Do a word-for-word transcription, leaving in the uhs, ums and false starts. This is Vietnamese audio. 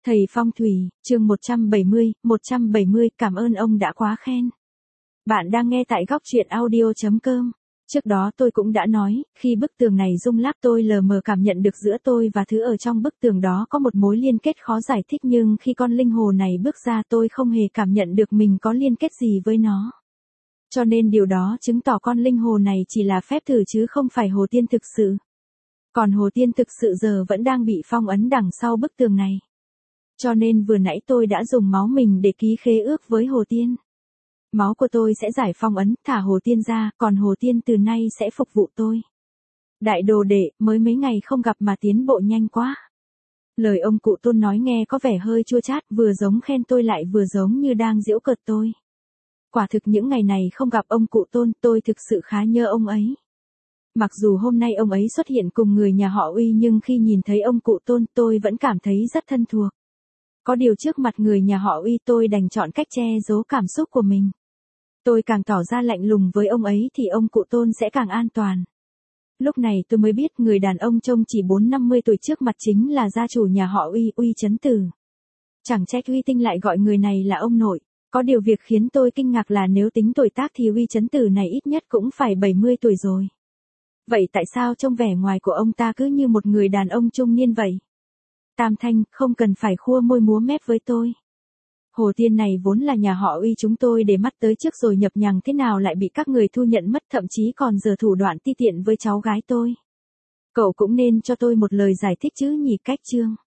Thầy Phong thủy, chương một trăm bảy mươi, một trăm bảy mươi, cảm ơn ông đã quá khen. Bạn đang nghe tại góc truyện audio chấm com. Trước đó tôi cũng đã nói, khi bức tường này rung lắc tôi lờ mờ cảm nhận được giữa tôi và thứ ở trong bức tường đó có một mối liên kết khó giải thích, nhưng khi con linh hồn này bước ra tôi không hề cảm nhận được mình có liên kết gì với nó. Cho nên điều đó chứng tỏ con linh hồn này chỉ là phép thử chứ không phải Hồ Tiên thực sự. Còn Hồ Tiên thực sự giờ vẫn đang bị phong ấn đằng sau bức tường này. Cho nên vừa nãy tôi đã dùng máu mình để ký khế ước với Hồ Tiên. Máu của tôi sẽ giải phong ấn, thả Hồ Tiên ra, còn Hồ Tiên từ nay sẽ phục vụ tôi. Đại đồ đệ, mới mấy ngày không gặp mà tiến bộ nhanh quá. Lời ông cụ Tôn nói nghe có vẻ hơi chua chát, vừa giống khen tôi lại vừa giống như đang giễu cợt tôi. Quả thực những ngày này không gặp ông cụ Tôn, tôi thực sự khá nhớ ông ấy. Mặc dù hôm nay ông ấy xuất hiện cùng người nhà họ Uy, nhưng khi nhìn thấy ông cụ Tôn tôi vẫn cảm thấy rất thân thuộc. Có điều trước mặt người nhà họ Uy tôi đành chọn cách che giấu cảm xúc của mình. Tôi càng tỏ ra lạnh lùng với ông ấy thì ông cụ Tôn sẽ càng an toàn. Lúc này tôi mới biết người đàn ông trông chỉ bốn năm mươi tuổi trước mặt chính là gia chủ nhà họ Uy, Uy Chấn Tử. Chẳng trách Uy Tinh lại gọi người này là ông nội. Có điều việc khiến tôi kinh ngạc là nếu tính tuổi tác thì Uy Chấn Tử này ít nhất cũng phải bảy mươi tuổi rồi. Vậy tại sao trông vẻ ngoài của ông ta cứ như một người đàn ông trung niên vậy? Tam Thanh, không cần phải khua môi múa mép với tôi. Hồ Tiên này vốn là nhà họ Uy chúng tôi để mắt tới trước rồi nhập nhằng thế nào lại bị các người thu nhận mất, thậm chí còn giở thủ đoạn ti tiện với cháu gái tôi. Cậu cũng nên cho tôi một lời giải thích chứ nhỉ. Cách chương.